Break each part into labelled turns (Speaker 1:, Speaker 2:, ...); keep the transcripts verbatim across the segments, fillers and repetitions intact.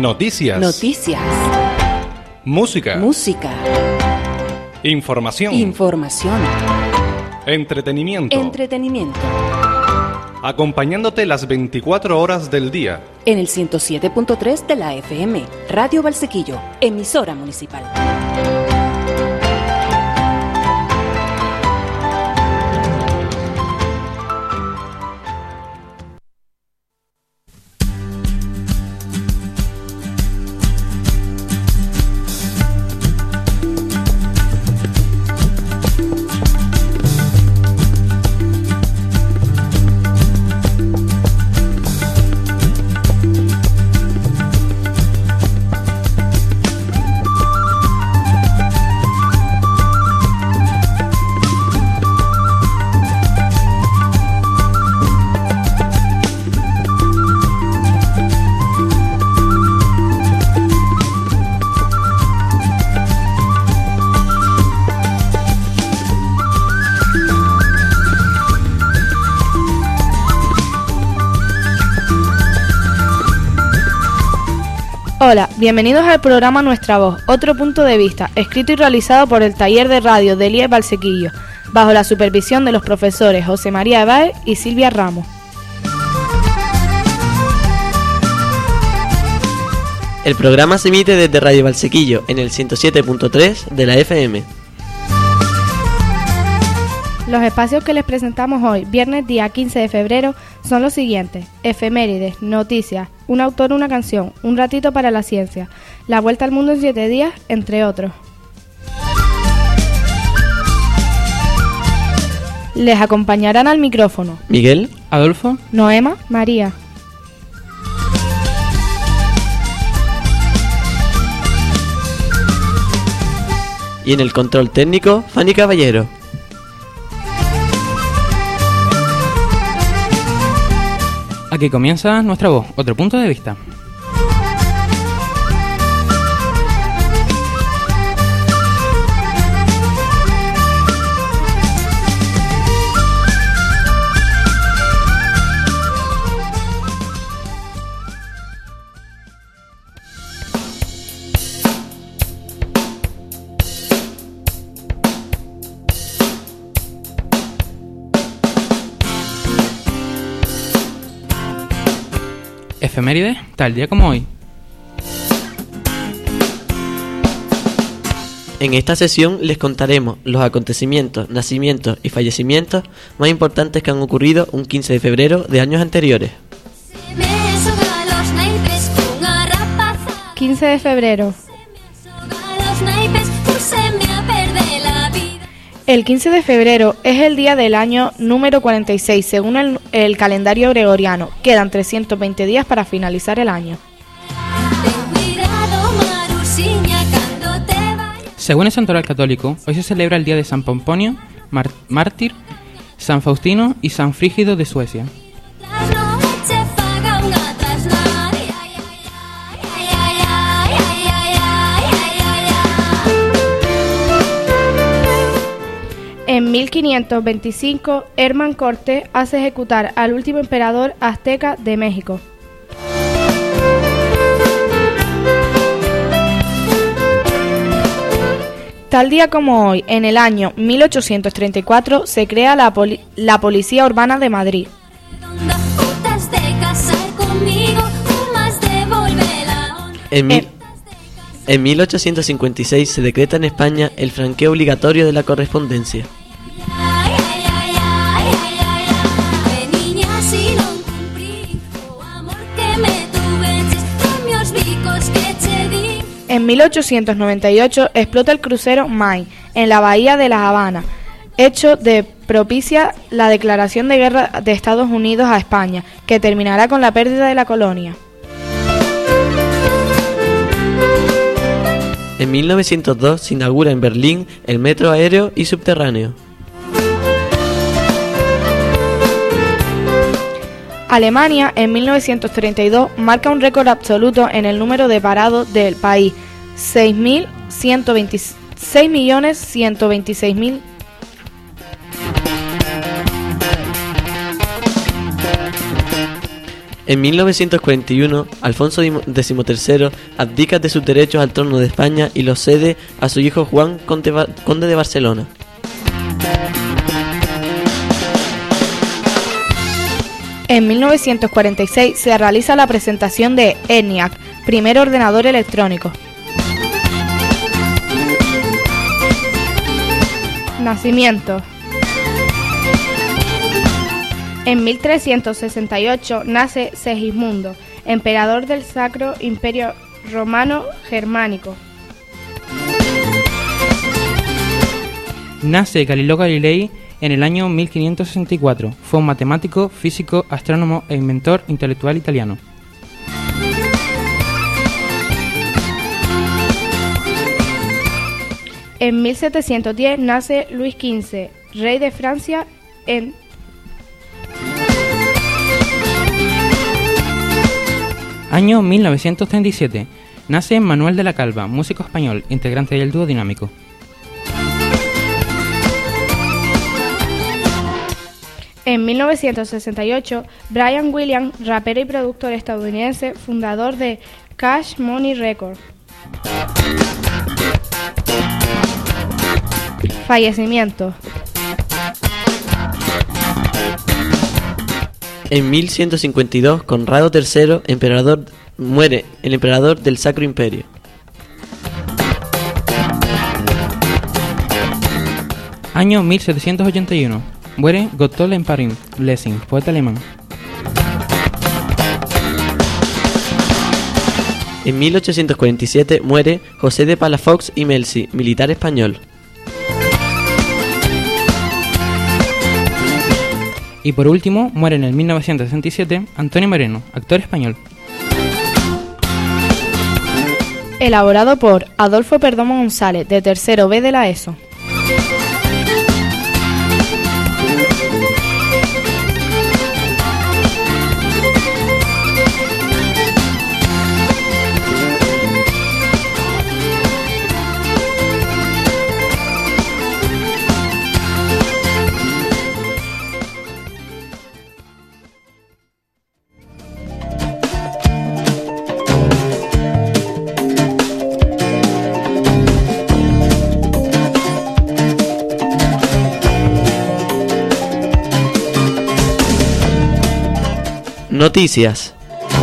Speaker 1: Noticias.
Speaker 2: Noticias.
Speaker 1: Música.
Speaker 2: Música.
Speaker 1: Información.
Speaker 2: Información.
Speaker 1: Entretenimiento.
Speaker 2: Entretenimiento.
Speaker 1: Acompañándote las veinticuatro horas del día.
Speaker 2: En el ciento siete punto tres de la F M, Radio Valsequillo, emisora municipal.
Speaker 3: Hola, bienvenidos al programa Nuestra Voz, otro punto de vista, escrito y realizado por el Taller de Radio de I E Valsequillo, bajo la supervisión de los profesores José María Ebaez y Silvia Ramos.
Speaker 4: El programa se emite desde Radio Valsequillo, en el ciento siete punto tres de la F M.
Speaker 3: Los espacios que les presentamos hoy, viernes día quince de febrero, son los siguientes: efemérides, noticias, un autor, una canción, un ratito para la ciencia, la vuelta al mundo en siete días, entre otros. Les acompañarán al micrófono
Speaker 4: Miguel,
Speaker 5: Adolfo,
Speaker 3: Noema, María.
Speaker 4: Y en el control técnico, Fanny Caballero.
Speaker 5: Aquí comienza Nuestra Voz, otro punto de vista. Efemérides, tal día como hoy.
Speaker 4: En esta sesión les contaremos los acontecimientos, nacimientos y fallecimientos más importantes que han ocurrido un quince de febrero de años anteriores.
Speaker 3: quince de febrero. El quince de febrero es el día del año número cuarenta y seis según el, el calendario gregoriano. Quedan trescientos veinte días para finalizar el año.
Speaker 5: Según el santoral católico, hoy se celebra el día de San Pomponio, Mar- mártir, San Faustino y San Frígido de Suecia.
Speaker 3: En mil quinientos veinticinco, Hernán Cortés hace ejecutar al último emperador azteca de México. Tal día como hoy, en el año mil ochocientos treinta y cuatro, se crea la, poli- la Policía Urbana de Madrid.
Speaker 4: En, mil, en mil ochocientos cincuenta y seis se decreta en España el franqueo obligatorio de la correspondencia.
Speaker 3: En mil ochocientos noventa y ocho explota el crucero Maine en la bahía de La Habana, hecho de propicia la declaración de guerra de Estados Unidos a España, que terminará con la pérdida de la colonia.
Speaker 4: En mil novecientos dos se inaugura en Berlín el metro aéreo y subterráneo.
Speaker 3: Alemania, en mil novecientos treinta y dos, marca un récord absoluto en el número de parados del país, seis millones ciento veintiséis mil.
Speaker 4: En mil novecientos cuarenta y uno, Alfonso decimotercero abdica de sus derechos al trono de España y los cede a su hijo Juan, conde de Barcelona.
Speaker 3: En mil novecientos cuarenta y seis se realiza la presentación de ENIAC, primer ordenador electrónico. Nacimiento. En mil trescientos sesenta y ocho nace Segismundo, emperador del Sacro Imperio Romano Germánico.
Speaker 5: Nace Galileo Galilei en el año mil quinientos sesenta y cuatro. Fue un matemático, físico, astrónomo e inventor intelectual italiano.
Speaker 3: En mil setecientos diez nace Luis quince, rey de Francia en
Speaker 5: Año mil novecientos treinta y siete. Nace Manuel de la Calva, músico español, integrante del dúo Dinámico.
Speaker 3: En mil novecientos sesenta y ocho, Brian Williams, rapero y productor estadounidense, fundador de Cash Money Records. Fallecimiento.
Speaker 4: En mil ciento cincuenta y dos, Conrado tercero, emperador, muere el emperador del Sacro Imperio.
Speaker 5: Año mil setecientos ochenta y uno. Muere Gotthold Ephraim Lessing, poeta alemán.
Speaker 4: En mil ochocientos cuarenta y siete muere José de Palafox y Melzi, militar español.
Speaker 5: Y por último, muere en el mil novecientos sesenta y siete Antonio Moreno, actor español.
Speaker 3: Elaborado por Adolfo Perdomo González, de tercero B de la ESO.
Speaker 4: Noticias.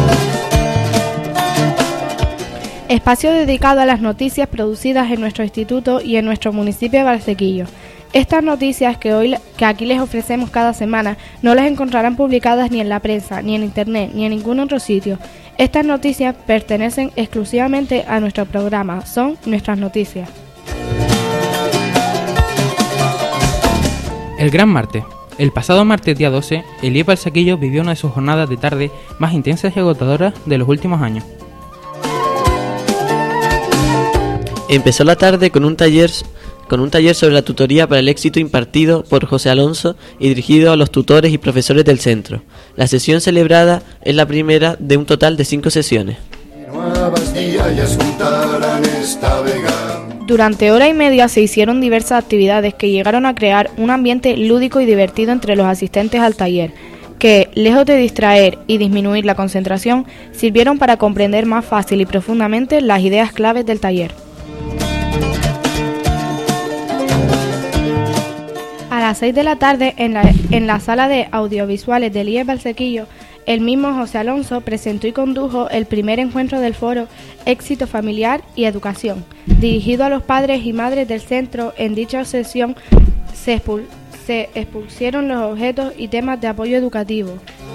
Speaker 3: Espacio dedicado a las noticias producidas en nuestro instituto y en nuestro municipio de Valsequillo. Estas noticias que hoy que aquí les ofrecemos cada semana no las encontrarán publicadas ni en la prensa, ni en internet, ni en ningún otro sitio. Estas noticias pertenecen exclusivamente a nuestro programa, son nuestras noticias.
Speaker 5: El Gran Martes. El pasado martes día doce, el I E P Valsequillo vivió una de sus jornadas de tarde más intensas y agotadoras de los últimos años.
Speaker 4: Empezó la tarde con un taller con un taller sobre la tutoría para el éxito impartido por José Alonso y dirigido a los tutores y profesores del centro. La sesión celebrada es la primera de un total de cinco sesiones.
Speaker 3: Durante hora y media se hicieron diversas actividades que llegaron a crear un ambiente lúdico y divertido entre los asistentes al taller, que, lejos de distraer y disminuir la concentración, sirvieron para comprender más fácil y profundamente las ideas claves del taller. A las seis de la tarde, en la, en la sala de audiovisuales del I E P Valsequillo, el mismo José Alonso presentó y condujo el primer encuentro del foro Éxito Familiar y Educación, dirigido a los padres y madres del centro. En dicha sesión se, expul se expusieron los objetos y temas de apoyo educativo.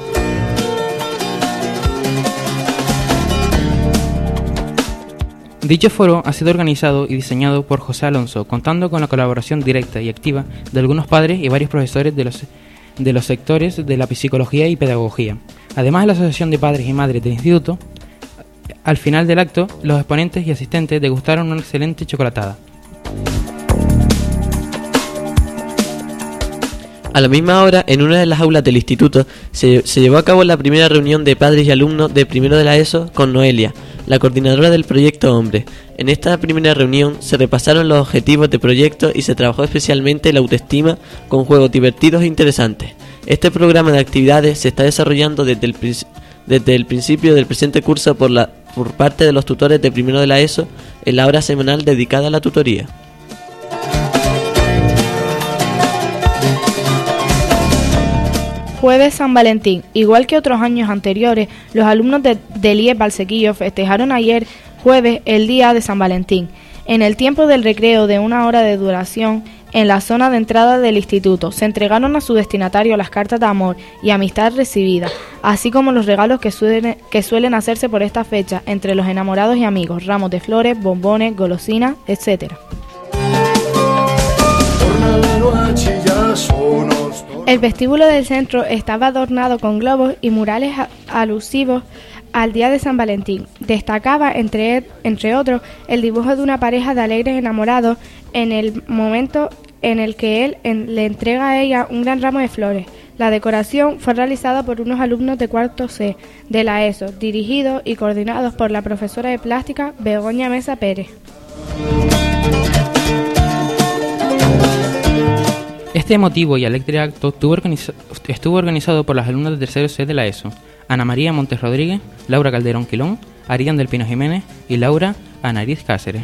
Speaker 5: Dicho foro ha sido organizado y diseñado por José Alonso, contando con la colaboración directa y activa de algunos padres y varios profesores de los, de los sectores de la psicología y pedagogía. Además de la Asociación de Padres y Madres del Instituto, al final del acto, los exponentes y asistentes degustaron una excelente chocolatada.
Speaker 4: A la misma hora, en una de las aulas del instituto, se, se llevó a cabo la primera reunión de padres y alumnos de primero de la ESO con Noelia, la coordinadora del proyecto Hombre. En esta primera reunión se repasaron los objetivos de proyecto y se trabajó especialmente la autoestima con juegos divertidos e interesantes. Este programa de actividades se está desarrollando desde el, desde el principio del presente curso por, la, por parte de los tutores de primero de la ESO en la hora semanal dedicada a la tutoría.
Speaker 3: Jueves San Valentín. Igual que otros años anteriores, los alumnos de, del I E S Valsequillo festejaron ayer jueves el día de San Valentín. En el tiempo del recreo de una hora de duración, en la zona de entrada del instituto, se entregaron a su destinatario las cartas de amor y amistad recibidas, así como los regalos que suelen, que suelen hacerse por esta fecha entre los enamorados y amigos, ramos de flores, bombones, golosinas, etcétera. El vestíbulo del centro estaba adornado con globos y murales a- alusivos al día de San Valentín. Destacaba, entre, entre otros, el dibujo de una pareja de alegres enamorados en el momento en el que él en, le entrega a ella un gran ramo de flores. La decoración fue realizada por unos alumnos de cuarto C de la ESO, dirigidos y coordinados por la profesora de plástica Begoña Mesa Pérez.
Speaker 5: Este emotivo y alegre acto estuvo, organiza- estuvo organizado por las alumnas del tercero C de la ESO, Ana María Montes Rodríguez, Laura Calderón Quilón, Arián del Pino Jiménez y Laura Anariz Cáceres.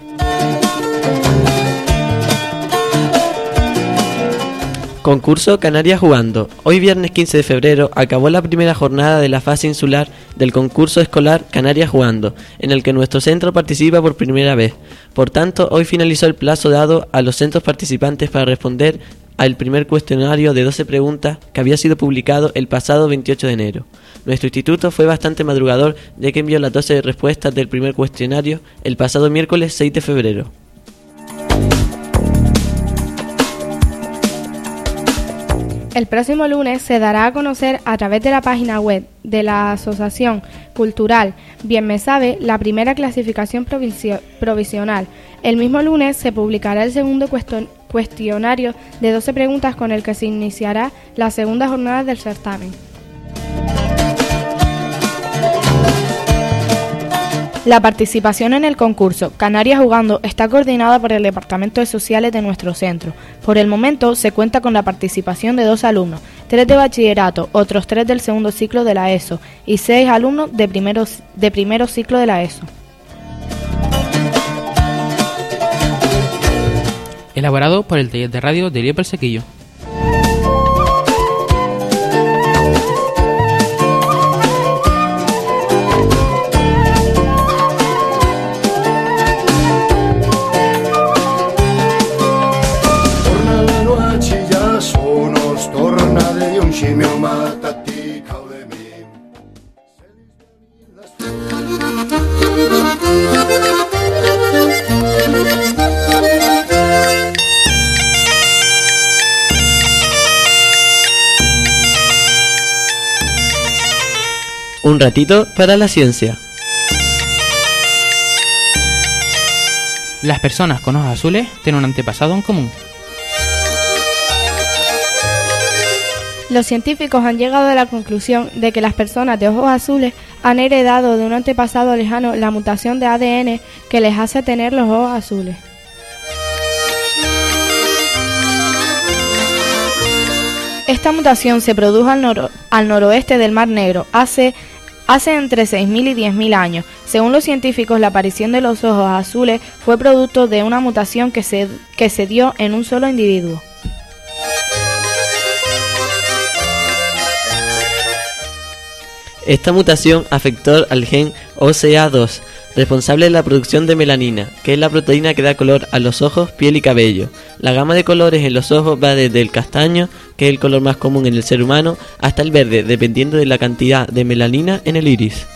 Speaker 4: Concurso Canarias Jugando. Hoy viernes quince de febrero acabó la primera jornada de la fase insular del concurso escolar Canarias Jugando, en el que nuestro centro participa por primera vez. Por tanto, hoy finalizó el plazo dado a los centros participantes para responder al primer cuestionario de doce preguntas que había sido publicado el pasado veintiocho de enero. Nuestro instituto fue bastante madrugador, ya que envió las doce respuestas del primer cuestionario el pasado miércoles seis de febrero.
Speaker 3: El próximo lunes se dará a conocer a través de la página web de la Asociación Cultural Bien Me Sabe la primera clasificación provisio- provisional. El mismo lunes se publicará el segundo cuestion- cuestionario de doce preguntas con el que se iniciará la segunda jornada del certamen. La participación en el concurso Canarias Jugando está coordinada por el Departamento de Sociales de nuestro centro. Por el momento se cuenta con la participación de dos alumnos, tres de bachillerato, otros tres del segundo ciclo de la ESO y seis alumnos de primero, de primero ciclo de la ESO.
Speaker 5: Elaborado por el taller de radio de I E S Valsequillo.
Speaker 4: Un ratito para la ciencia.
Speaker 5: Las personas con ojos azules tienen un antepasado en común.
Speaker 3: Los científicos han llegado a la conclusión de que las personas de ojos azules han heredado de un antepasado lejano la mutación de A D N que les hace tener los ojos azules. Esta mutación se produjo al, noro- al noroeste del Mar Negro hace, hace entre seis mil y diez mil años. Según los científicos, la aparición de los ojos azules fue producto de una mutación que se, que se dio en un solo individuo.
Speaker 4: Esta mutación afectó al gen O C A dos, responsable de la producción de melanina, que es la proteína que da color a los ojos, piel y cabello. La gama de colores en los ojos va desde el castaño, que es el color más común en el ser humano, hasta el verde, dependiendo de la cantidad de melanina en el iris.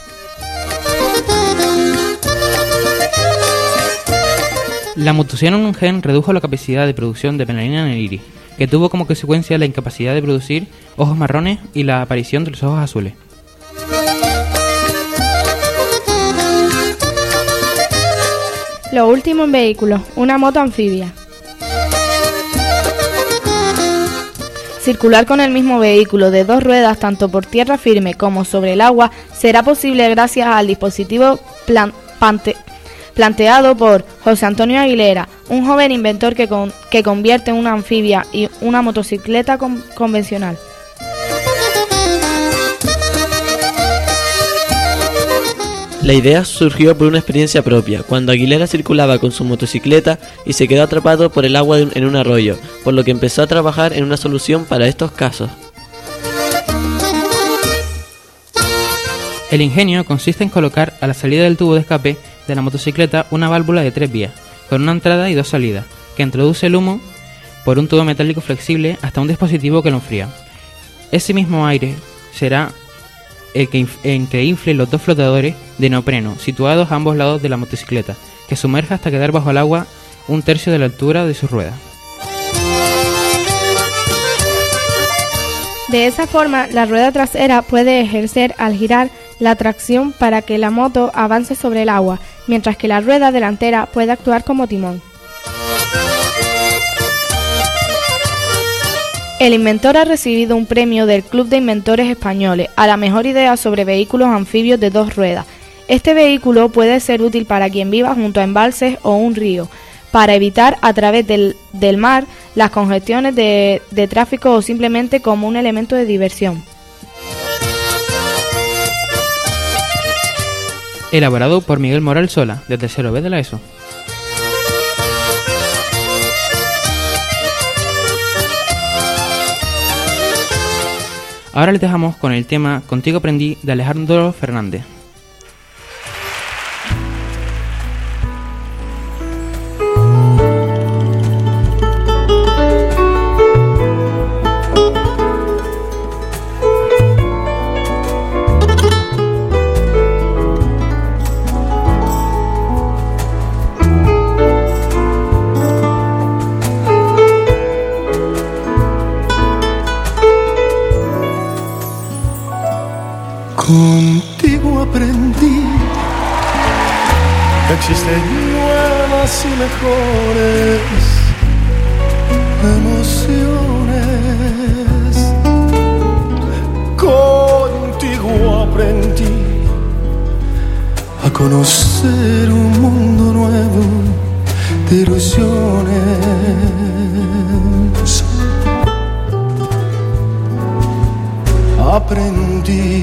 Speaker 5: La mutación en un gen redujo la capacidad de producción de melanina en el iris, que tuvo como consecuencia la incapacidad de producir ojos marrones y la aparición de los ojos azules.
Speaker 3: Lo último en vehículos, una moto anfibia. Circular con el mismo vehículo de dos ruedas tanto por tierra firme como sobre el agua será posible gracias al dispositivo plan- pante- planteado por José Antonio Aguilera, un joven inventor que, con- que convierte una anfibia y una motocicleta con- convencional.
Speaker 4: La idea surgió por una experiencia propia, cuando Aguilera circulaba con su motocicleta y se quedó atrapado por el agua de un, en un arroyo, por lo que empezó a trabajar en una solución para estos casos.
Speaker 5: El ingenio consiste en colocar a la salida del tubo de escape de la motocicleta una válvula de tres vías, con una entrada y dos salidas, que introduce el humo por un tubo metálico flexible hasta un dispositivo que lo enfría. Ese mismo aire será el que, inf- en que infle los dos flotadores de neopreno situados a ambos lados de la motocicleta, que sumerja hasta quedar bajo el agua un tercio de la altura de sus ruedas.
Speaker 3: De esa forma, la rueda trasera puede ejercer al girar la tracción para que la moto avance sobre el agua, mientras que la rueda delantera puede actuar como timón. El inventor ha recibido un premio del Club de Inventores Españoles a la mejor idea sobre vehículos anfibios de dos ruedas. Este vehículo puede ser útil para quien viva junto a embalses o un río, para evitar a través del, del mar las congestiones de, de tráfico o simplemente como un elemento de diversión.
Speaker 5: Elaborado por Miguel Moral Sola, de tercero B de la ESO. Ahora les dejamos con el tema Contigo aprendí de Alejandro Fernández.
Speaker 6: Contigo aprendí que existen nuevas y mejores emociones. Contigo aprendí a conocer un mundo nuevo de ilusiones. Aprendí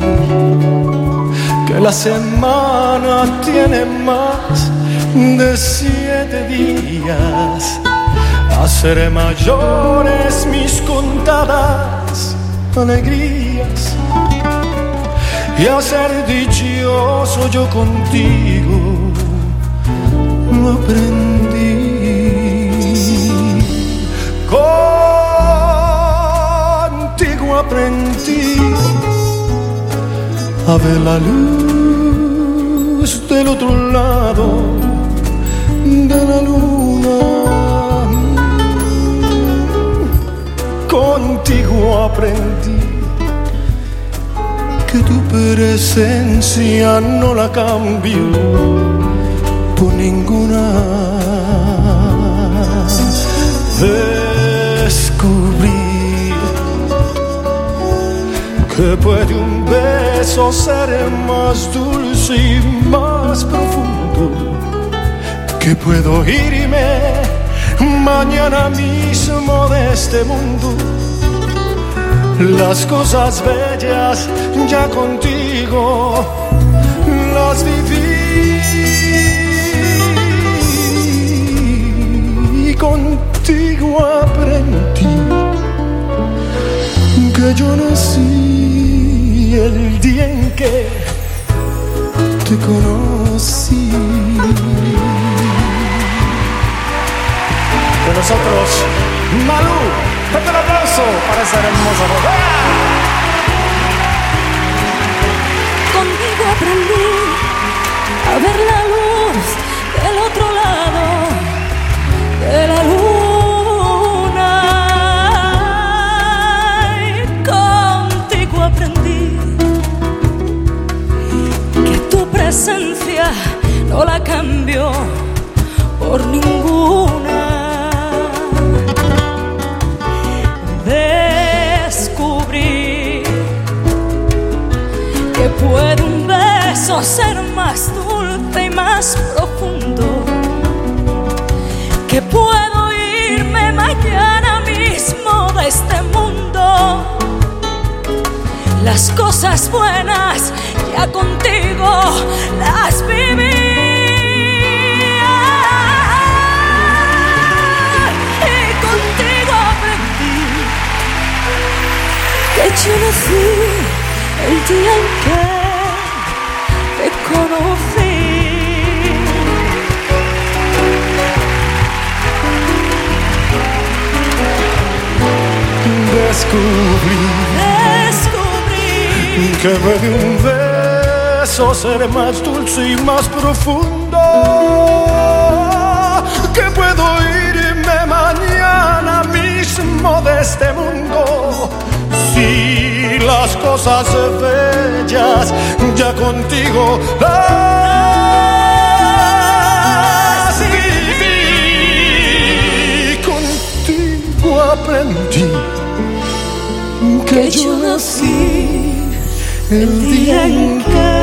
Speaker 6: que la semana tiene más de siete días, a ser mayores mis contadas alegrías y a ser dichoso yo contigo. Lo aprendí. Aprendí a ver la luz del otro lado de la luna. Contigo aprendí que tu presencia no la cambio por ninguna. Descubrí que puede un beso ser más dulce y más profundo, que puedo irme mañana mismo de este mundo. Las cosas bellas ya contigo las viví y contigo aprendí que yo nací el día en que te conocí. De nosotros, Malú, fuerte el aplauso para esa hermosa mujer.
Speaker 7: Contigo aprendí a ver la luz del otro lado de la luna. Y contigo aprendí que tu presencia no la cambio por ninguna. Descubrí que puede un beso ser más dulce y más profundo, que puedo irme mañana mismo de este mundo. Las cosas buenas ya contigo yo nací, el día en que te conocí.
Speaker 6: Descubrí,
Speaker 7: Descubrí
Speaker 6: que me de un beso ser más dulce y más profundo, que puedo irme mañana mismo de este mundo. Si las cosas bellas ya contigo las viví, contigo aprendí que yo nací el día en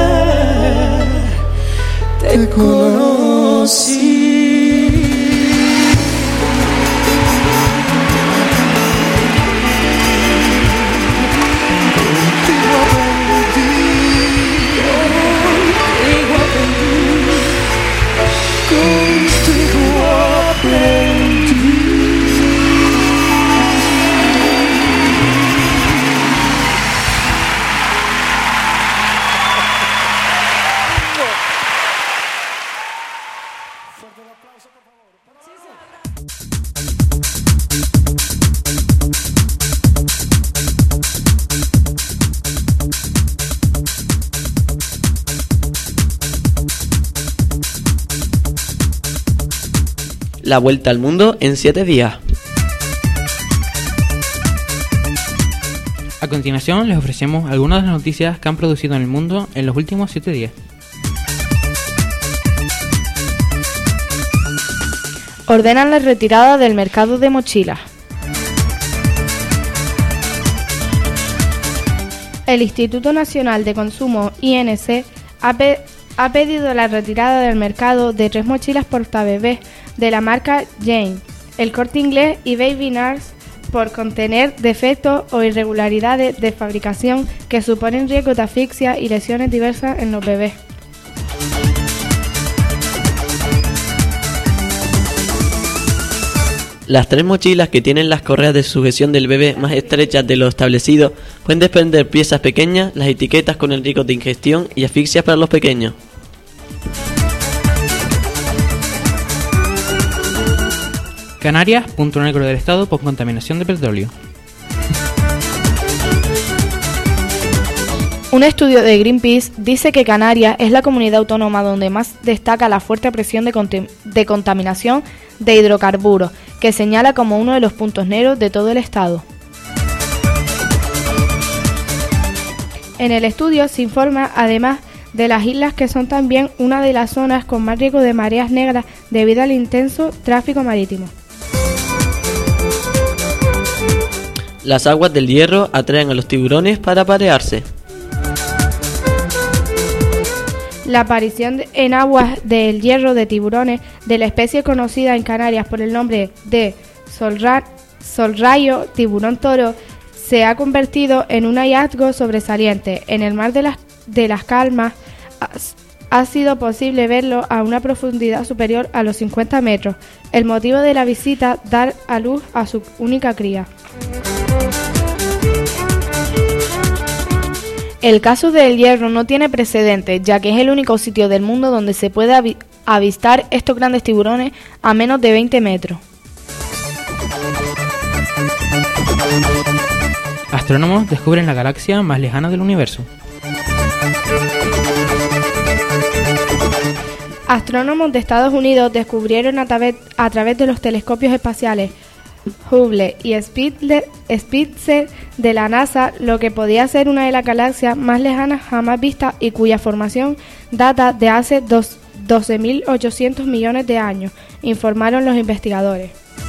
Speaker 6: que te conocí. Contigo aprendí, contigo aprendí, contigo aprendí.
Speaker 4: La vuelta al mundo en siete días.
Speaker 5: A continuación les ofrecemos algunas de las noticias que han producido en el mundo en los últimos siete días.
Speaker 3: Ordenan la retirada del mercado de mochilas. El Instituto Nacional de Consumo, I N C, ha, pe- ha pedido la retirada del mercado de tres mochilas portabebés de la marca Jane, El Corte Inglés y Baby Nurse por contener defectos o irregularidades de fabricación que suponen riesgo de asfixia y lesiones diversas en los bebés.
Speaker 4: Las tres mochilas que tienen las correas de sujeción del bebé más estrechas de lo establecido pueden desprender piezas pequeñas, las etiquetas con el riesgo de ingestión y asfixias para los pequeños.
Speaker 5: Canarias, punto negro del estado por contaminación de petróleo.
Speaker 3: Un estudio de Greenpeace dice que Canarias es la comunidad autónoma donde más destaca la fuerte presión de, conti- de contaminación de hidrocarburos, que señala como uno de los puntos negros de todo el estado. En el estudio se informa además de las islas que son también una de las zonas con más riesgo de mareas negras debido al intenso tráfico marítimo.
Speaker 4: Las aguas del Hierro atraen a los tiburones para aparearse.
Speaker 3: La aparición de- en aguas del Hierro de tiburones de la especie conocida en Canarias por el nombre de solra- solrayo tiburón toro se ha convertido en un hallazgo sobresaliente. En el mar de las, de las Calmas ha, ha sido posible verlo a una profundidad superior a los cincuenta metros. El motivo de la visita, dar a luz a su única cría. El caso del Hierro no tiene precedentes, ya que es el único sitio del mundo donde se puede avi- avistar estos grandes tiburones a menos de veinte metros.
Speaker 5: Astrónomos descubren la galaxia más lejana del universo.
Speaker 3: Astrónomos de Estados Unidos descubrieron a, través- a través de los telescopios espaciales Hubble y Spitzer, Spitzer de la NASA lo que podía ser una de las galaxias más lejanas jamás vistas y cuya formación data de hace doce mil ochocientos millones de años, informaron los investigadores.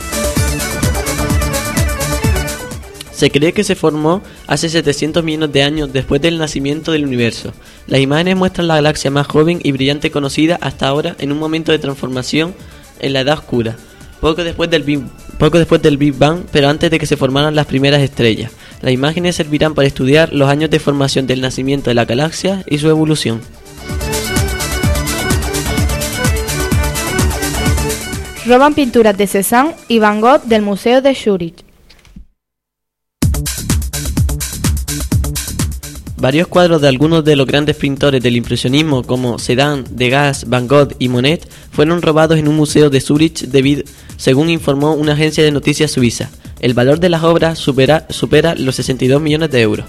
Speaker 4: Se cree que se formó hace setecientos millones de años después del nacimiento del universo. Las imágenes muestran la galaxia más joven y brillante conocida hasta ahora en un momento de transformación en la edad oscura, poco después del Big, poco después del Big Bang, pero antes de que se formaran las primeras estrellas. Las imágenes servirán para estudiar los años de formación del nacimiento de la galaxia y su evolución.
Speaker 3: Roban pinturas de Cézanne y Van Gogh del Museo de Zúrich.
Speaker 4: Varios cuadros de algunos de los grandes pintores del impresionismo como Cézanne, Degas, Van Gogh y Monet fueron robados en un museo de Zúrich debido, según informó una agencia de noticias suiza. El valor de las obras supera, supera los sesenta y dos millones de euros.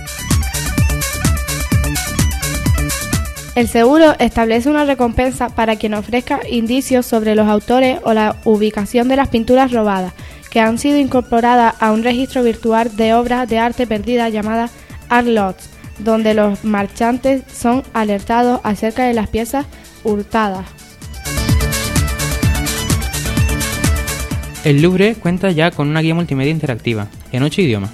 Speaker 3: El seguro establece una recompensa para quien ofrezca indicios sobre los autores o la ubicación de las pinturas robadas, que han sido incorporadas a un registro virtual de obras de arte perdidas llamada Art Lots, donde los marchantes son alertados acerca de las piezas hurtadas.
Speaker 5: El Louvre cuenta ya con una guía multimedia interactiva, en ocho idiomas.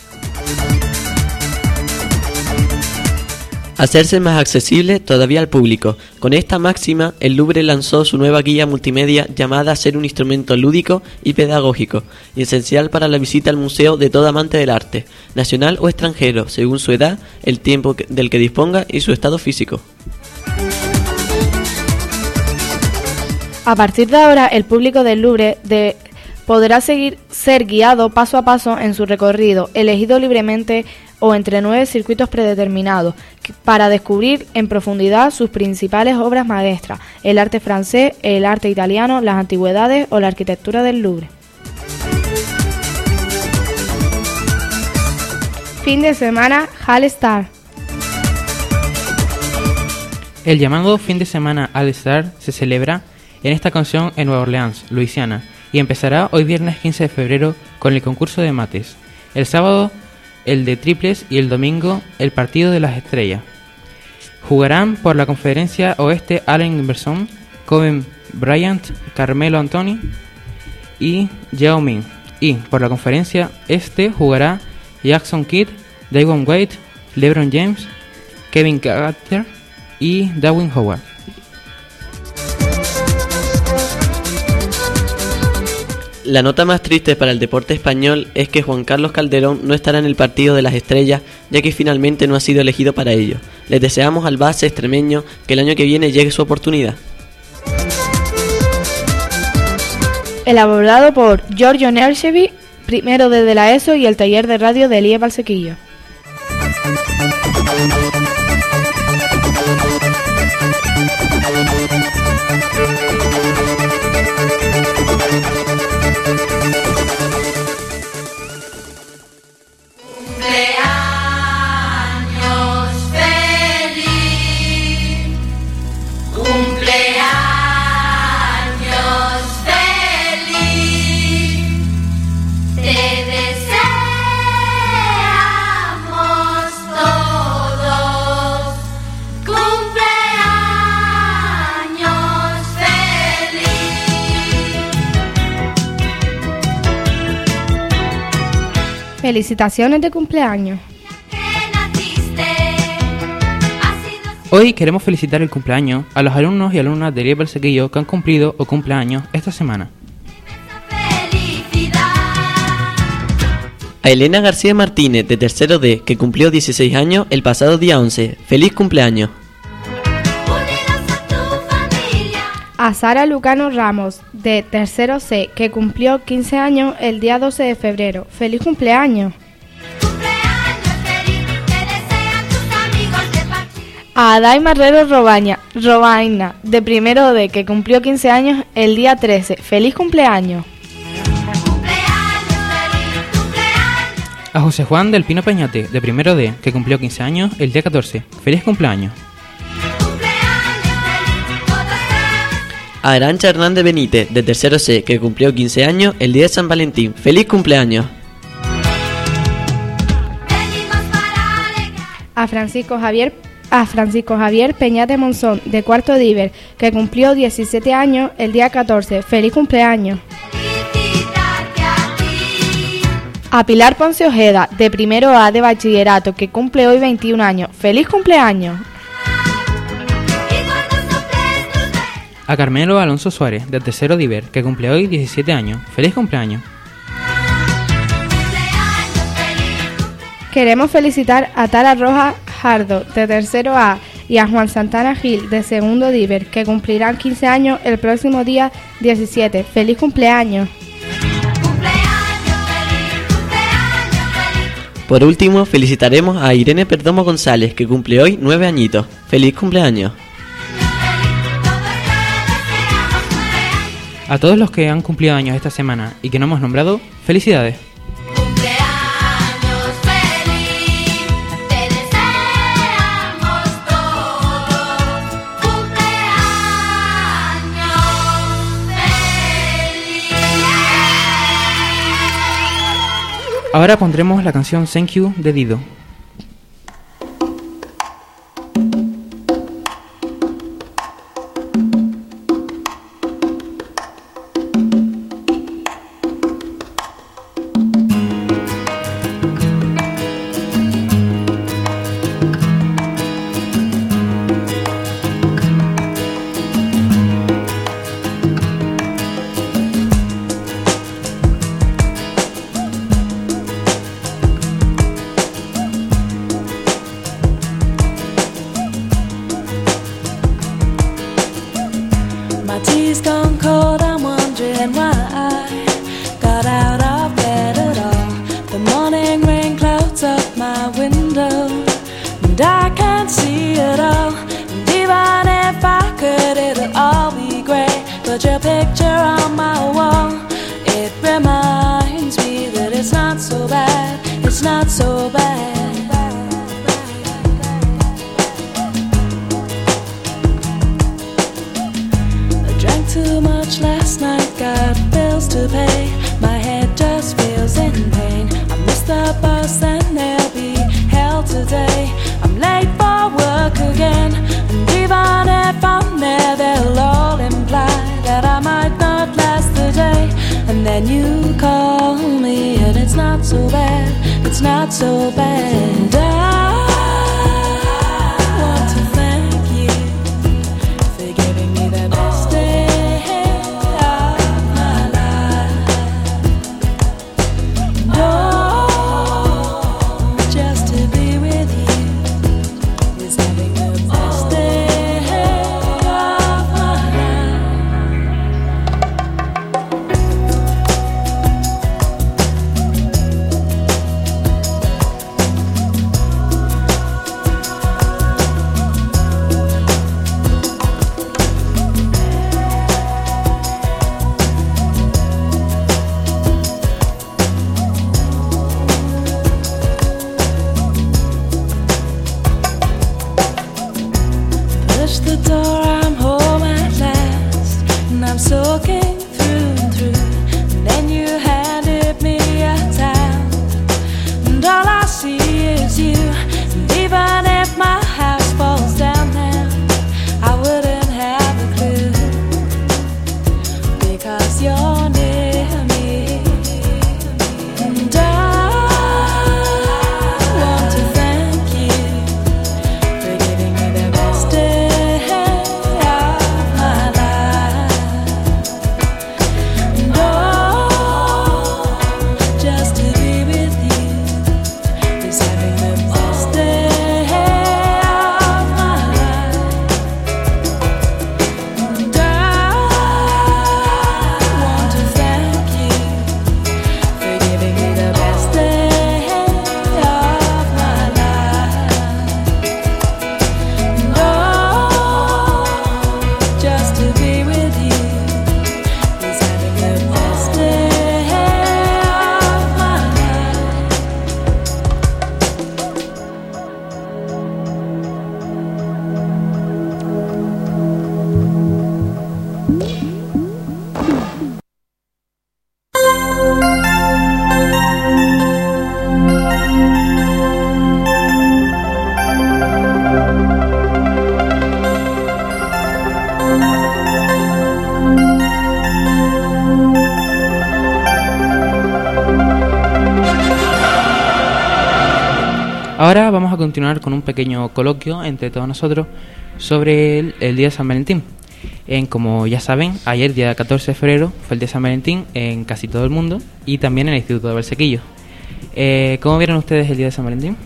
Speaker 4: Hacerse más accesible todavía al público. Con esta máxima, el Louvre lanzó su nueva guía multimedia llamada a ser un instrumento lúdico y pedagógico, y esencial para la visita al museo de todo amante del arte, nacional o extranjero, según su edad, el tiempo del que disponga y su estado físico.
Speaker 3: A partir de ahora, el público del Louvre de, podrá seguir ser guiado paso a paso en su recorrido, elegido libremente o entre nueve circuitos predeterminados, para descubrir en profundidad sus principales obras maestras, el arte francés, el arte italiano, las antigüedades o la arquitectura del Louvre. Fin de semana All Star.
Speaker 5: El llamado fin de semana All Star se celebra en esta ocasión en Nueva Orleans, Luisiana, y empezará hoy viernes quince de febrero con el concurso de mates. El sábado el de triples y el domingo el partido de las estrellas. Jugarán por la conferencia oeste Allen Iverson, Kobe Bryant, Carmelo Anthony y Yao Ming. Y por la conferencia este jugará Jackson Kidd, Dwyane Wade, LeBron James, Kevin Carter y Dwight Howard.
Speaker 4: La nota más triste para el deporte español es que Juan Carlos Calderón no estará en el partido de las estrellas, ya que finalmente no ha sido elegido para ello. Les deseamos al base extremeño que el año que viene llegue su oportunidad.
Speaker 3: Elaborado por Giorgio Nerchevi, primero desde la ESO y el taller de radio de Elías Valsequillo. Felicitaciones de cumpleaños.
Speaker 5: Hoy queremos felicitar el cumpleaños a los alumnos y alumnas de Elías Valsequillo que han cumplido o cumpleaños esta semana.
Speaker 4: A Elena García Martínez, de tercero D, que cumplió dieciséis años el pasado día once. ¡Feliz cumpleaños!
Speaker 3: A Sara Lucano Ramos, de tercero C, que cumplió quince años el día doce de febrero. ¡Feliz cumpleaños! A Adai Marrero Robaña, Robaina, de primero D, que cumplió quince años el día trece. ¡Feliz cumpleaños!
Speaker 5: A José Juan del Pino Peñate, de primero D, que cumplió quince años el día catorce. ¡Feliz cumpleaños!
Speaker 4: A Arancha Hernández Benítez, de tercero C, que cumplió quince años el día de San Valentín. ¡Feliz cumpleaños!
Speaker 3: A Francisco Javier a Francisco Javier Peñate Monzón, de cuarto Diver, que cumplió diecisiete años el día catorce. ¡Feliz cumpleaños! A Pilar Ponce Ojeda, de primero A de bachillerato, que cumple hoy veintiún años. ¡Feliz cumpleaños!
Speaker 5: A Carmelo Alonso Suárez, de tercero Diver, que cumple hoy diecisiete años. ¡Feliz cumpleaños!
Speaker 3: Queremos felicitar a Tara Rojas Jardo, de tercero A, y a Juan Santana Gil, de segundo Diver, que cumplirán quince años el próximo día diecisiete. ¡Feliz cumpleaños!
Speaker 4: Por último, felicitaremos a Irene Perdomo González, que cumple hoy nueve añitos. ¡Feliz cumpleaños!
Speaker 5: A todos los que han cumplido años esta semana y que no hemos nombrado, felicidades.
Speaker 8: Cumpleaños feliz, te deseamos todos. Cumpleaños feliz.
Speaker 5: Ahora pondremos la canción Thank You de Dido.
Speaker 7: My tea's gone cold, I'm wondering why I got out of bed at all. The morning rain clouds up my window, and I can't see it all. And even if I could, it'll all be great. But your picture on my wall, it reminds me that it's not so bad, it's not so bad. Too much last night, got bills to pay. My head just feels in pain. I missed the bus and there'll be hell today. I'm late for work again, and even if I'm there, they'll all imply that I might not last the day. And then you call me, and it's not so bad, it's not so bad. And I want to thank you for giving me the best day.
Speaker 5: Ahora vamos a continuar con un pequeño coloquio entre todos nosotros sobre el, el Día de San Valentín. En, como ya saben, ayer, día catorce de febrero, fue el Día de San Valentín en casi todo el mundo y también en el Instituto de Valsequillo. Eh, ¿Cómo vieron ustedes el Día de San Valentín?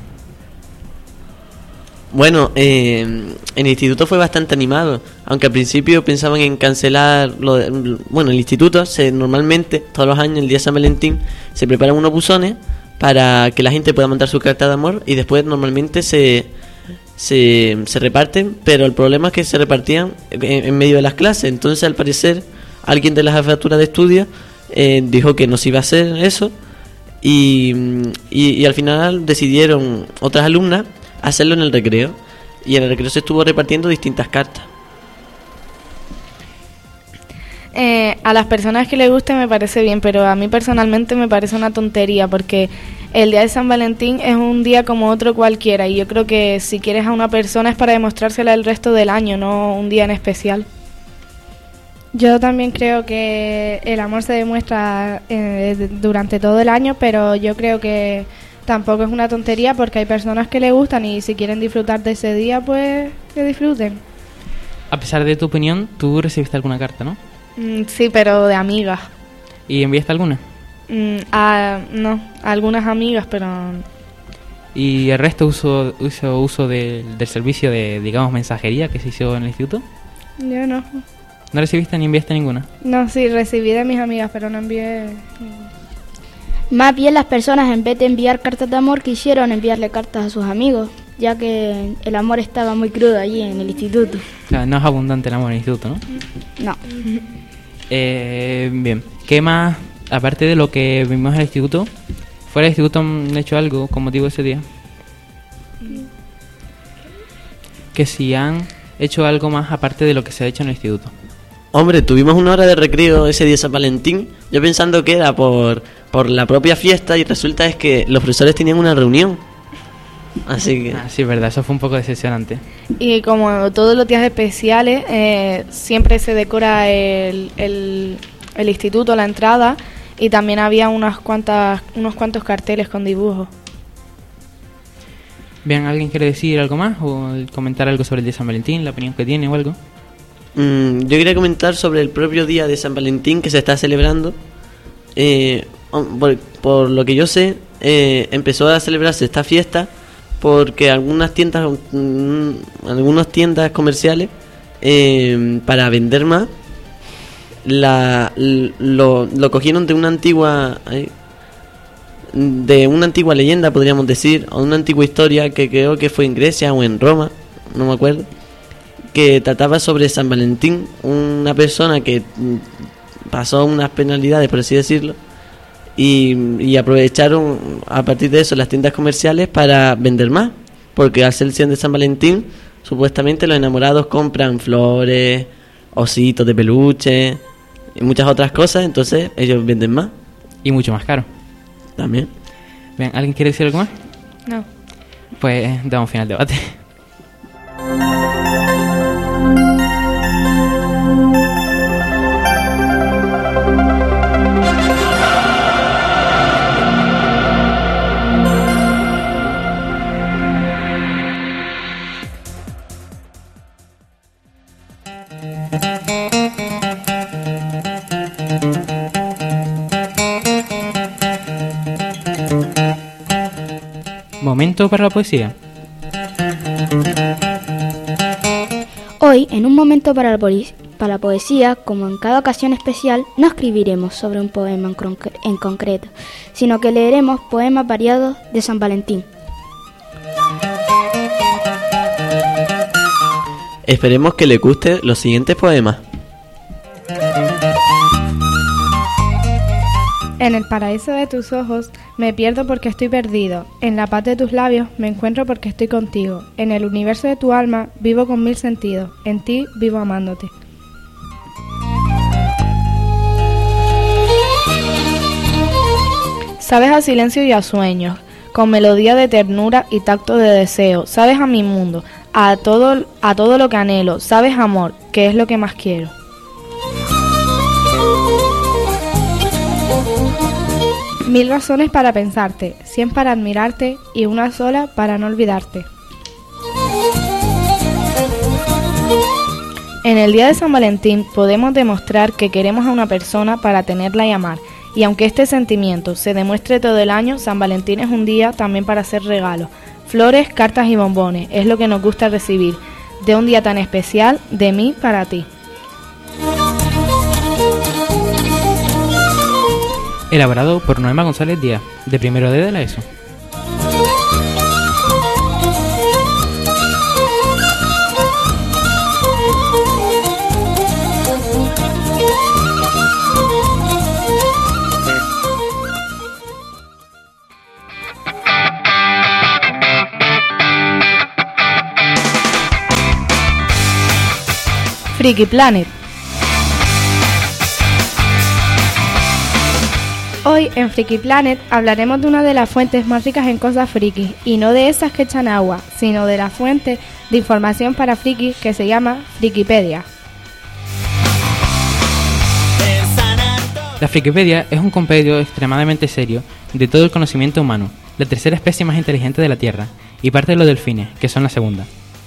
Speaker 4: Bueno, eh, en el instituto fue bastante animado, aunque al principio pensaban en cancelar lo de, bueno, el instituto se normalmente todos los años el día de San Valentín se preparan unos buzones para que la gente pueda mandar su carta de amor y después normalmente se, se, se reparten, pero el problema es que se repartían en, en medio de las clases. Entonces, al parecer, alguien de la jefatura de estudio eh, dijo que no se iba a hacer eso y, y, y al final decidieron otras alumnas hacerlo en el recreo, y en el recreo se estuvo repartiendo distintas cartas.
Speaker 3: Eh, a las personas que les guste me parece bien, pero a mí personalmente me parece una tontería, porque el día de San Valentín es un día como otro cualquiera, y yo creo que si quieres a una persona es para demostrársela el resto del año, no un día en especial.
Speaker 9: Yo también creo que el amor se demuestra eh, durante todo el año, pero yo creo que tampoco es una tontería, porque hay personas que le gustan y si quieren disfrutar de ese día, pues que disfruten.
Speaker 5: A pesar de tu opinión, tú recibiste alguna carta, ¿no?
Speaker 3: Mm, sí, pero de amigas.
Speaker 5: ¿Y enviaste alguna?
Speaker 3: Mm, a, no, a algunas amigas, pero...
Speaker 5: ¿Y el resto uso, uso, uso del, del servicio de, digamos, mensajería que se hizo en el instituto?
Speaker 9: Yo no.
Speaker 5: ¿No recibiste ni enviaste ninguna?
Speaker 9: No, sí, recibí de mis amigas, pero no envié ninguna.
Speaker 10: Más bien las personas, en vez de enviar cartas de amor, quisieron enviarle cartas a sus amigos, ya que el amor estaba muy crudo allí en el instituto.
Speaker 5: O sea, no es abundante el amor en el instituto, ¿no?
Speaker 10: No.
Speaker 5: Eh, bien, ¿qué más, aparte de lo que vimos en el instituto, fuera del instituto han hecho algo con motivo de ese día? Que si han hecho algo más aparte de lo que se ha hecho en el instituto.
Speaker 4: Hombre, tuvimos una hora de recreo ese día de San Valentín, yo pensando que era por, por la propia fiesta, y resulta es que los profesores tenían una reunión. Así que...
Speaker 5: Ah, sí, verdad, eso fue un poco decepcionante.
Speaker 3: Y como todos los días especiales, eh, siempre se decora el, el, el instituto, la entrada, y también había unas cuantas, unos cuantos carteles con dibujos.
Speaker 5: Bien, ¿alguien quiere decir algo más o comentar algo sobre el día de San Valentín, la opinión que tiene o algo?
Speaker 4: Mm, yo quería comentar sobre el propio día de San Valentín que se está celebrando. Eh, por, por lo que yo sé, eh, empezó a celebrarse esta fiesta porque algunas tiendas, mm, algunas tiendas comerciales, eh, para vender más, la, lo, lo cogieron de una antigua, eh, de una antigua leyenda, podríamos decir, o una antigua historia que creo que fue en Grecia o en Roma, no me acuerdo, que trataba sobre San Valentín, una persona que pasó unas penalidades, por así decirlo, y, y aprovecharon a partir de eso las tiendas comerciales para vender más, porque al ser el día de San Valentín, supuestamente los enamorados compran flores, ositos de peluche y muchas otras cosas, entonces ellos venden más.
Speaker 5: Y mucho más caro.
Speaker 4: También.
Speaker 5: Bien, ¿alguien quiere decir algo más?
Speaker 3: No.
Speaker 5: Pues damos fin al debate. Momento para la poesía.
Speaker 10: Hoy, en un momento para la, poli- para la poesía, como en cada ocasión especial, no escribiremos sobre un poema en, concre- en concreto, sino que leeremos poemas variados de San Valentín.
Speaker 4: Esperemos que les guste los siguientes poemas.
Speaker 9: En el paraíso de tus ojos me pierdo porque estoy perdido. En la paz de tus labios me encuentro porque estoy contigo. En el universo de tu alma vivo con mil sentidos. En ti vivo amándote.
Speaker 3: Sabes a silencio y a sueños, con melodía de ternura y tacto de deseo. Sabes a mi mundo, a todo, a todo lo que anhelo. Sabes amor, que es lo que más quiero.
Speaker 9: Mil razones para pensarte, cien para admirarte y una sola para no olvidarte.
Speaker 3: En el día de San Valentín podemos demostrar que queremos a una persona para tenerla y amar. Y aunque este sentimiento se demuestre todo el año, San Valentín es un día también para hacer regalos. Flores, cartas y bombones, es lo que nos gusta recibir. De un día tan especial, de mí para ti.
Speaker 5: elaborado por Noema González Díaz, de primero D de la ESO.
Speaker 3: Friki Planet. Hoy en Friki Planet hablaremos de una de las fuentes más ricas en cosas frikis, y no de esas que echan agua, sino de la fuente de información para frikis que se llama Frikipedia.
Speaker 5: La Frikipedia es un compendio extremadamente serio de todo el conocimiento humano, la tercera especie más inteligente de la Tierra, y parte de los delfines, que son la segunda.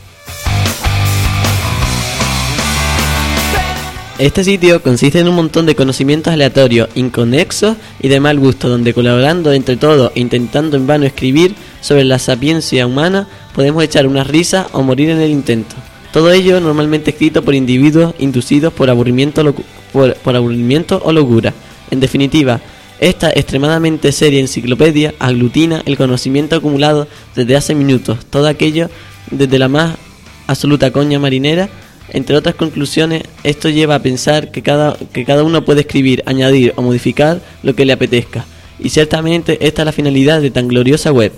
Speaker 4: Este sitio consiste en un montón de conocimientos aleatorios, inconexos y de mal gusto, donde colaborando entre todos e intentando en vano escribir sobre la sapiencia humana, podemos echar unas risas o morir en el intento. Todo ello normalmente escrito por individuos inducidos por aburrimiento, locu- por, por aburrimiento o locura. En definitiva, esta extremadamente seria enciclopedia aglutina el conocimiento acumulado desde hace minutos, todo aquello desde la más absoluta coña marinera. Entre otras conclusiones, esto lleva a pensar que cada, que cada uno puede escribir, añadir o modificar lo que le apetezca. Y ciertamente esta es la finalidad de tan gloriosa web.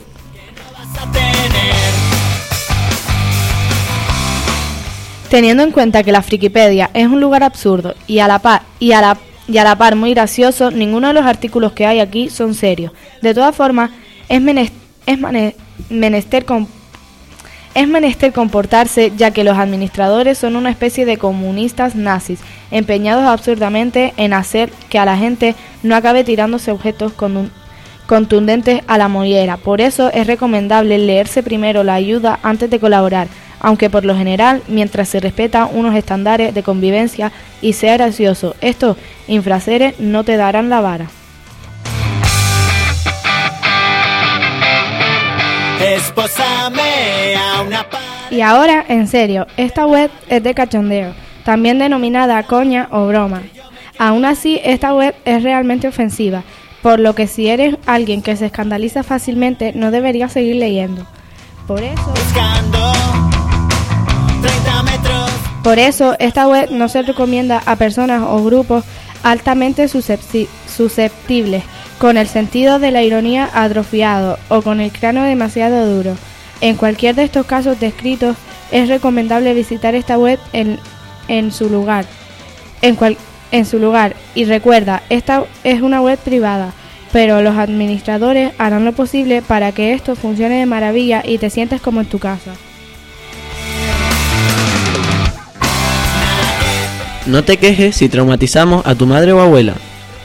Speaker 3: Teniendo en cuenta que la Frikipedia es un lugar absurdo y a la par, y a la, y a la par muy gracioso, ninguno de los artículos que hay aquí son serios. De todas formas, es, menest, es mane, menester con Es menester comportarse, ya que los administradores son una especie de comunistas nazis, empeñados absurdamente en hacer que a la gente no acabe tirándose objetos contundentes a la mollera. Por eso es recomendable leerse primero la ayuda antes de colaborar, aunque por lo general, mientras se respetan unos estándares de convivencia y sea gracioso, estos infraseres no te darán la vara.
Speaker 11: Espósame a una pa-
Speaker 3: Y ahora, en serio, esta web es de cachondeo, también denominada coña o broma. Aún así, esta web es realmente ofensiva, por lo que si eres alguien que se escandaliza fácilmente, no deberías seguir leyendo. Por eso,
Speaker 11: buscando treinta metros.
Speaker 3: Por eso, esta web no se recomienda a personas o grupos altamente suscepti- susceptibles, con el sentido de la ironía atrofiado o con el cráneo demasiado duro. En cualquier de estos casos descritos, es recomendable visitar esta web en, en su lugar. En, cual, en su lugar. Y recuerda, esta es una web privada, pero los administradores harán lo posible para que esto funcione de maravilla y te sientas como en tu casa.
Speaker 4: No te quejes si traumatizamos a tu madre o abuela.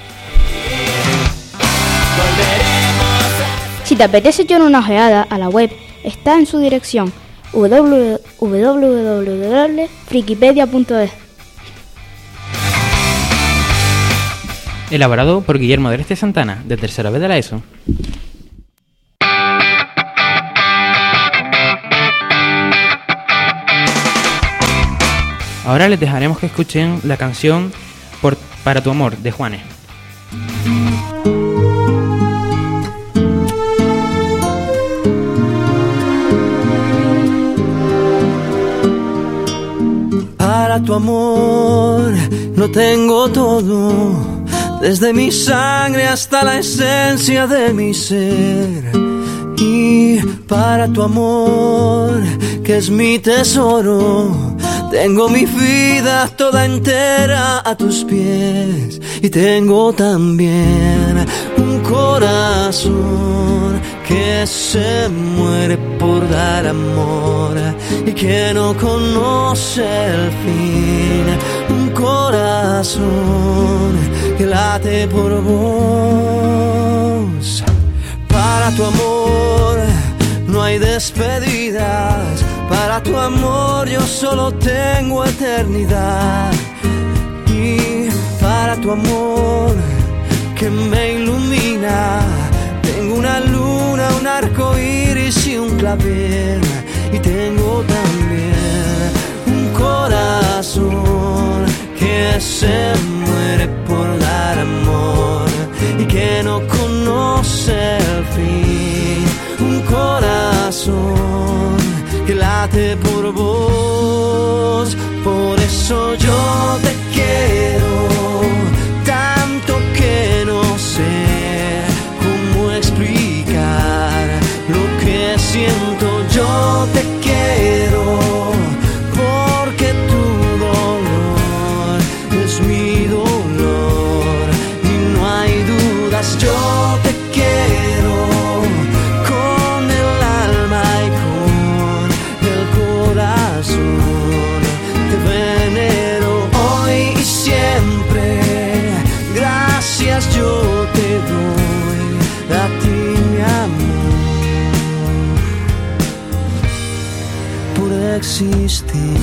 Speaker 10: Si te apetece echar una ojeada a la web, está en su dirección w w w punto frikipedia punto es.
Speaker 5: Elaborado por Guillermo del Este Santana, de tercera B de la ESO. Ahora les dejaremos que escuchen la canción por, Para tu amor, de Juanes.
Speaker 11: Para tu amor lo tengo todo, desde mi sangre hasta la esencia de mi ser. Y para tu amor, que es mi tesoro, tengo mi vida toda entera a tus pies. Y tengo también un corazón que se muere por dar amor y que no conoce el fin. Un corazón que late por vos. Para tu amor no hay despedidas. Para tu amor yo solo tengo eternidad. Y para tu amor que me ilumina, tengo una luna, un arco iris y un clavel. Y tengo también un corazón que se muere por dar amor y que existir.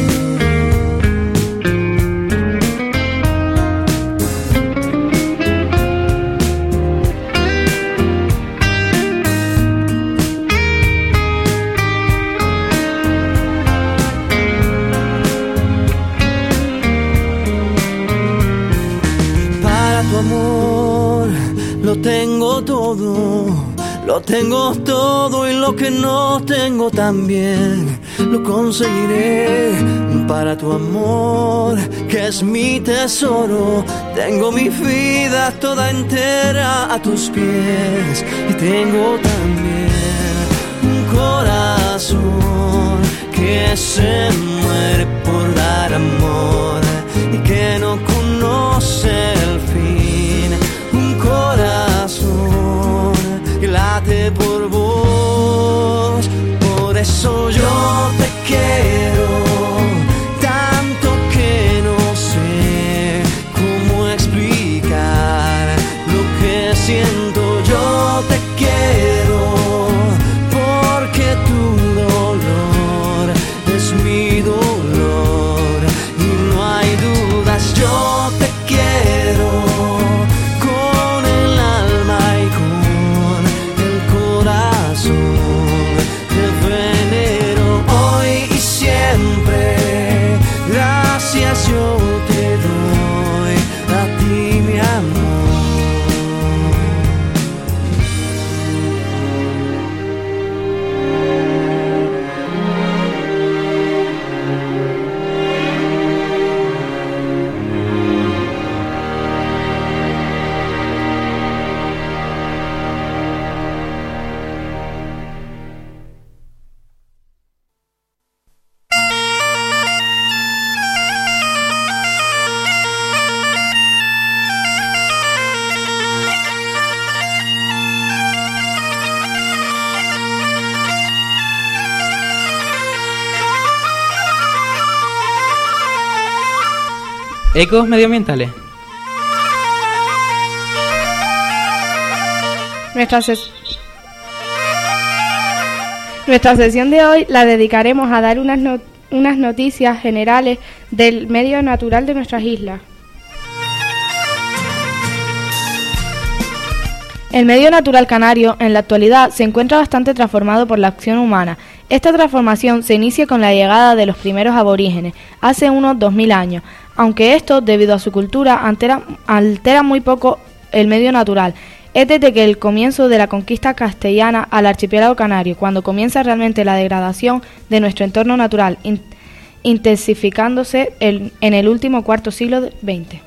Speaker 11: Lo tengo todo, lo tengo todo y lo que no tengo también lo conseguiré para tu amor, que es mi tesoro. Tengo mi vida toda entera a tus pies y tengo también un corazón que se muere por dar amor y que no conoce el fin. Un corazón que late por vos, por eso yo te quiero tanto que no sé cómo explicar lo que siento. Yo te quiero porque tu dolor es mi dolor y no hay dudas. Yo te quiero yo te doy a ti mi amor.
Speaker 5: Ecos medioambientales.
Speaker 9: Nuestra, ses- Nuestra sesión de hoy la dedicaremos a dar unas, no- unas noticias generales del medio natural de nuestras islas. El medio natural canario en la actualidad se encuentra bastante transformado por la acción humana. Esta transformación se inicia con la llegada de los primeros aborígenes, hace unos dos mil años, aunque esto, debido a su cultura, altera, altera muy poco el medio natural. Es desde que el comienzo de la conquista castellana al archipiélago canario, cuando comienza realmente la degradación de nuestro entorno natural, in, intensificándose el, en el último cuarto siglo veinte.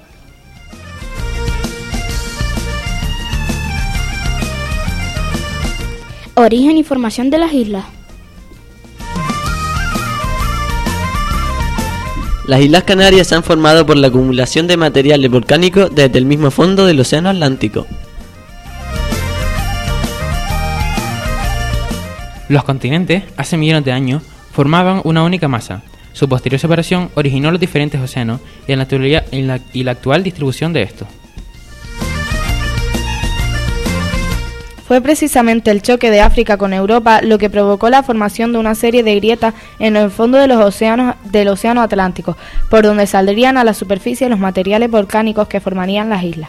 Speaker 10: Origen y formación de las islas.
Speaker 4: Las Islas Canarias se han formado por la acumulación de materiales volcánicos desde el mismo fondo del Océano Atlántico.
Speaker 5: Los continentes, hace millones de años, formaban una única masa. Su posterior separación originó los diferentes océanos y la, actualidad, y la, y la actual distribución de estos.
Speaker 9: Fue precisamente el choque de África con Europa lo que provocó la formación de una serie de grietas en el fondo de los océanos del Océano Atlántico, por donde saldrían a la superficie los materiales volcánicos que formarían las islas.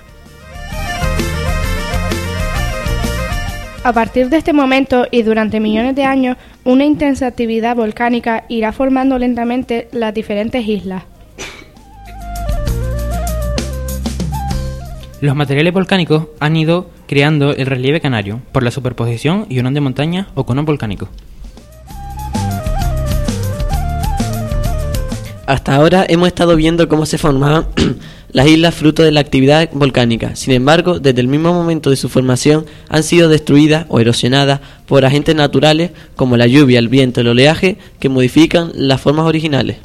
Speaker 9: A partir de este momento y durante millones de años, una intensa actividad volcánica irá formando lentamente las diferentes islas.
Speaker 5: Los materiales volcánicos han ido creando el relieve canario por la superposición y unión de montañas o conos volcánicos.
Speaker 4: Hasta ahora hemos estado viendo cómo se formaban las islas fruto de la actividad volcánica. Sin embargo, desde el mismo momento de su formación han sido destruidas o erosionadas por agentes naturales como la lluvia, el viento, el oleaje, que modifican las formas originales.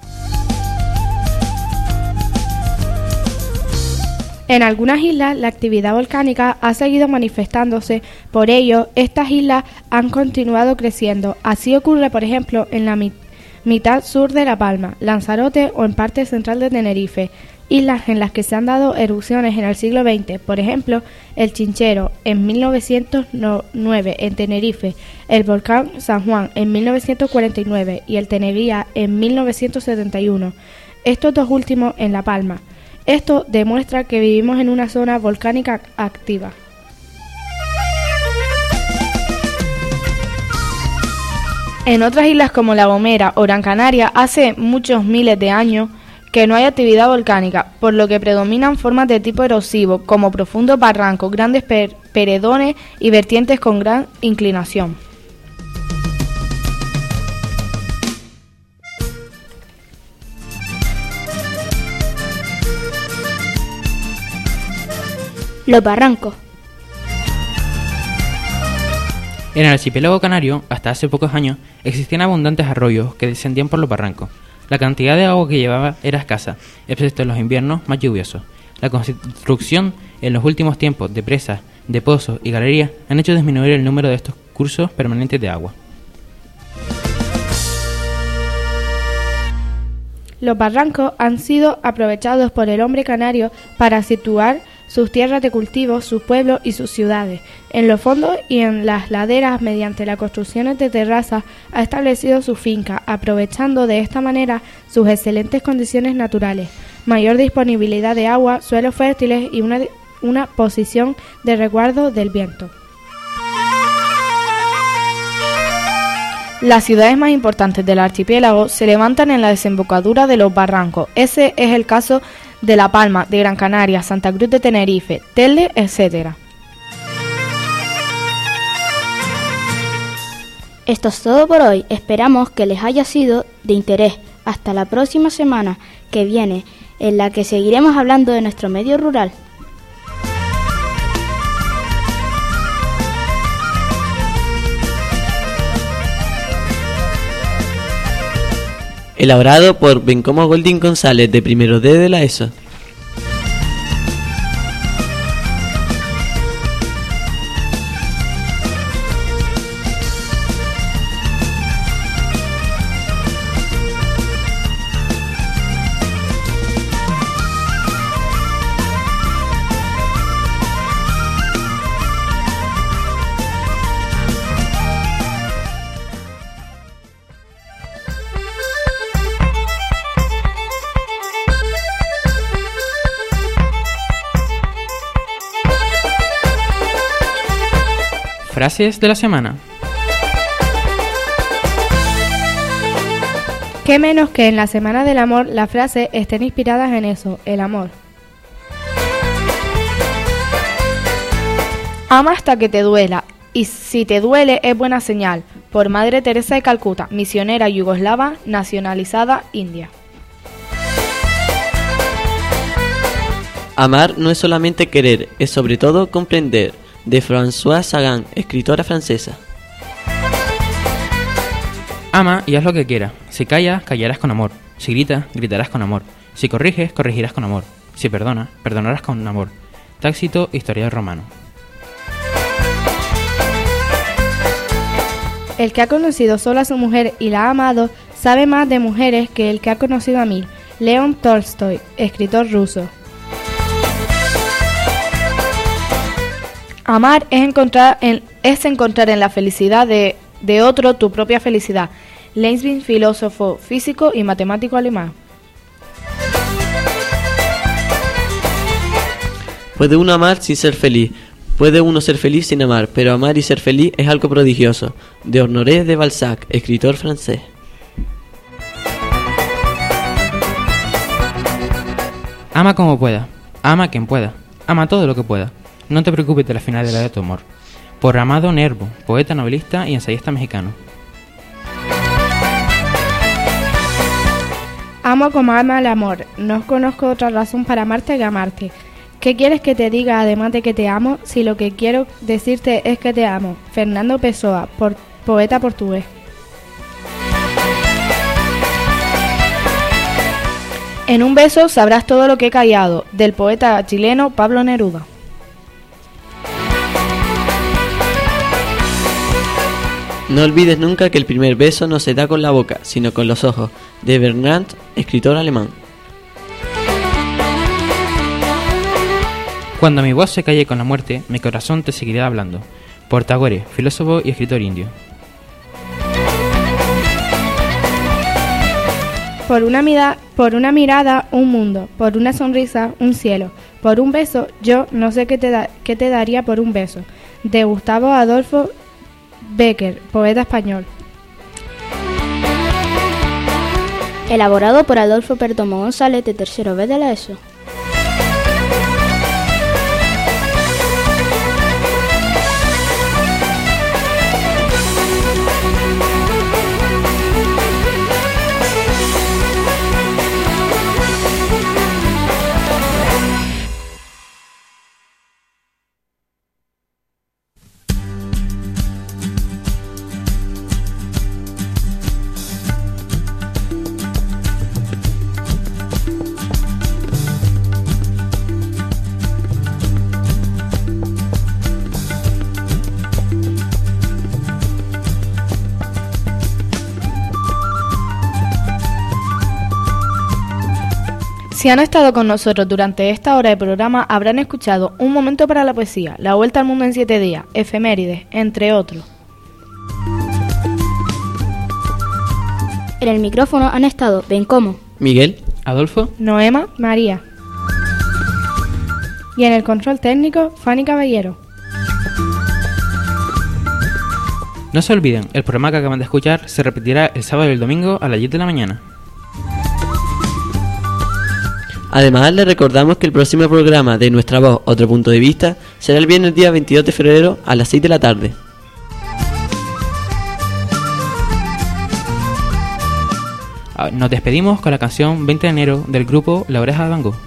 Speaker 9: En algunas islas la actividad volcánica ha seguido manifestándose, por ello estas islas han continuado creciendo. Así ocurre, por ejemplo, en la mi- mitad sur de La Palma, Lanzarote o en parte central de Tenerife. islas en las que se han dado erupciones en el siglo veinte, por ejemplo, el Chinchero en mil novecientos nueve en Tenerife, el volcán San Juan en mil novecientos cuarenta y nueve y el Teneguía en mil novecientos setenta y uno, estos dos últimos en La Palma. Esto demuestra que vivimos en una zona volcánica activa. En otras islas como La Gomera o Gran Canaria hace muchos miles de años que no hay actividad volcánica, por lo que predominan formas de tipo erosivo como profundos barrancos, grandes per- paredones y vertientes con gran inclinación.
Speaker 10: Los barrancos.
Speaker 5: En el archipiélago canario, hasta hace pocos años, existían abundantes arroyos que descendían por los barrancos. La cantidad de agua que llevaba era escasa, excepto en los inviernos más lluviosos. La construcción en los últimos tiempos de presas, de pozos y galerías han hecho disminuir el número de estos cursos permanentes de agua.
Speaker 9: Los barrancos han sido aprovechados por el hombre canario para situar sus tierras de cultivo, sus pueblos y sus ciudades. En los fondos y en las laderas, mediante las construcciones de terrazas, ha establecido su finca, aprovechando de esta manera sus excelentes condiciones naturales, mayor disponibilidad de agua, suelos fértiles y una, una posición de resguardo del viento. Las ciudades más importantes del archipiélago se levantan en la desembocadura de los barrancos. Ese es el caso de La Palma, de Gran Canaria, Santa Cruz de Tenerife, Telde, etcétera.
Speaker 10: Esto es todo por hoy. Esperamos que les haya sido de interés. Hasta la próxima semana que viene, en la que seguiremos hablando de nuestro medio rural.
Speaker 4: Elaborado por Bencomo Goldín González, de primero D de la ESO.
Speaker 5: Frases de la semana.
Speaker 9: Qué menos que en la Semana del Amor las frases estén inspiradas en eso, el amor. Ama hasta que te duela, y si te duele es buena señal, por Madre Teresa de Calcuta, misionera yugoslava, nacionalizada india.
Speaker 4: Amar no es solamente querer, es sobre todo comprender, de Françoise Sagan, escritora francesa.
Speaker 5: Ama y haz lo que quieras. Si callas, callarás con amor. Si gritas, gritarás con amor. Si corriges, corregirás con amor. Si perdonas, perdonarás con amor. Tácito, historiador romano.
Speaker 9: El que ha conocido solo a su mujer y la ha amado, sabe más de mujeres que el que ha conocido a mil. León Tolstoy, escritor ruso. Amar es encontrar en, es encontrar en la felicidad de, de otro tu propia felicidad. Leibniz, filósofo, físico y matemático alemán.
Speaker 4: Puede uno amar sin ser feliz, puede uno ser feliz sin amar, pero amar y ser feliz es algo prodigioso. De Honoré de Balzac, escritor francés.
Speaker 5: Ama como pueda, ama a quien pueda, ama todo lo que pueda. No te preocupes de la finalidad de tu amor. Por Amado Nervo, poeta, novelista y ensayista mexicano.
Speaker 9: Amo como ama el amor. No conozco otra razón para amarte que amarte. ¿Qué quieres que te diga además de que te amo? Si lo que quiero decirte es que te amo. Fernando Pessoa, por, poeta portugués. En un beso sabrás todo lo que he callado. Del poeta chileno Pablo Neruda.
Speaker 4: No olvides nunca que el primer beso no se da con la boca, sino con los ojos. De Bernard, escritor alemán.
Speaker 5: Cuando mi voz se calle con la muerte, mi corazón te seguirá hablando. Por Tagore, filósofo y escritor indio.
Speaker 9: Por una, mida- por una mirada, un mundo. Por una sonrisa, un cielo. Por un beso, yo no sé qué te, da- qué te daría por un beso. De Gustavo Adolfo Bécquer, poeta español.
Speaker 10: Elaborado por Adolfo Perdomo González, de tercero B de la ESO.
Speaker 3: Si han estado con nosotros durante esta hora de programa, habrán escuchado Un momento para la poesía, La vuelta al mundo en siete días, Efemérides, entre otros.
Speaker 10: En el micrófono han estado Bencomo,
Speaker 4: Miguel,
Speaker 5: Adolfo,
Speaker 9: Noema, María. Y en el control técnico, Fanny Caballero.
Speaker 5: no se olviden, el programa que acaban de escuchar se repetirá el sábado y el domingo a las diez de la mañana.
Speaker 4: Además, les recordamos que el próximo programa de Nuestra Voz, Otro Punto de Vista, será el viernes día veintidós de febrero a las seis de la tarde.
Speaker 5: Nos despedimos con la canción veinte de enero del grupo La Oreja de Van Gogh.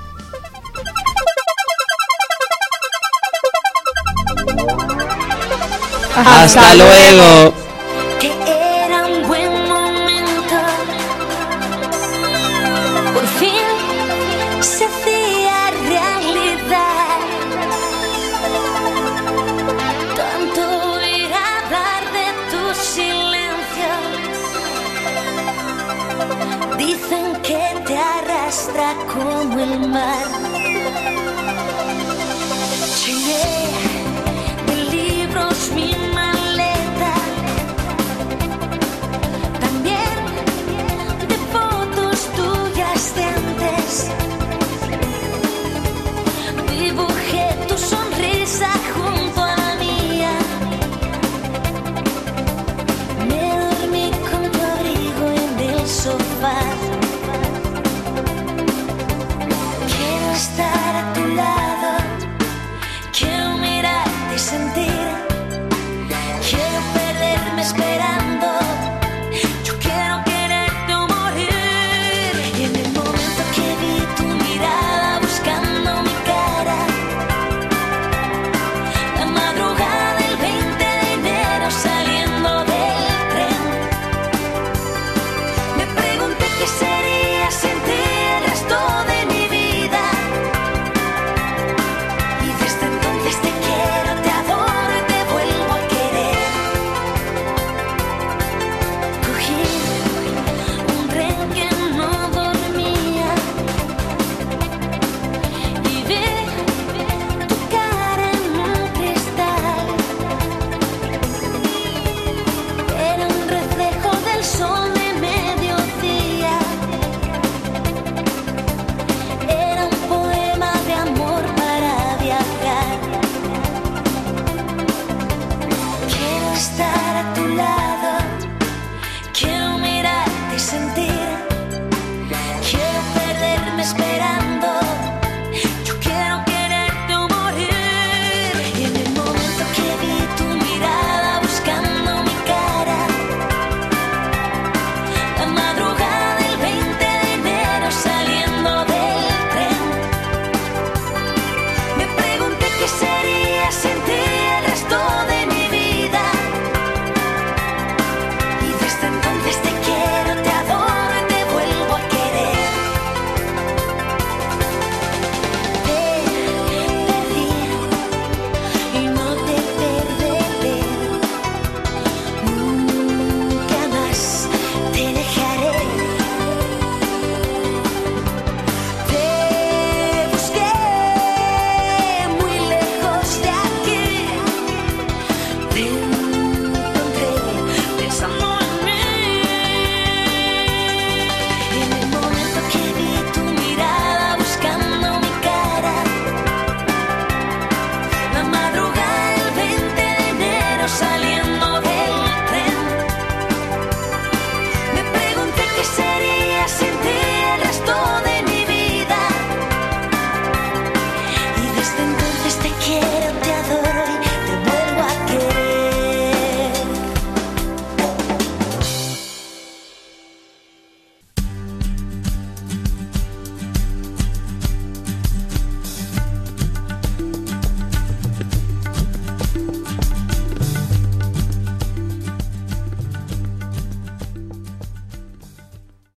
Speaker 4: ¡Hasta, ¡Hasta luego!
Speaker 8: Que era un buen momento. Por fin se hacía realidad. Tanto oír hablar de tu silencio. Dicen que te arrastra como el mar.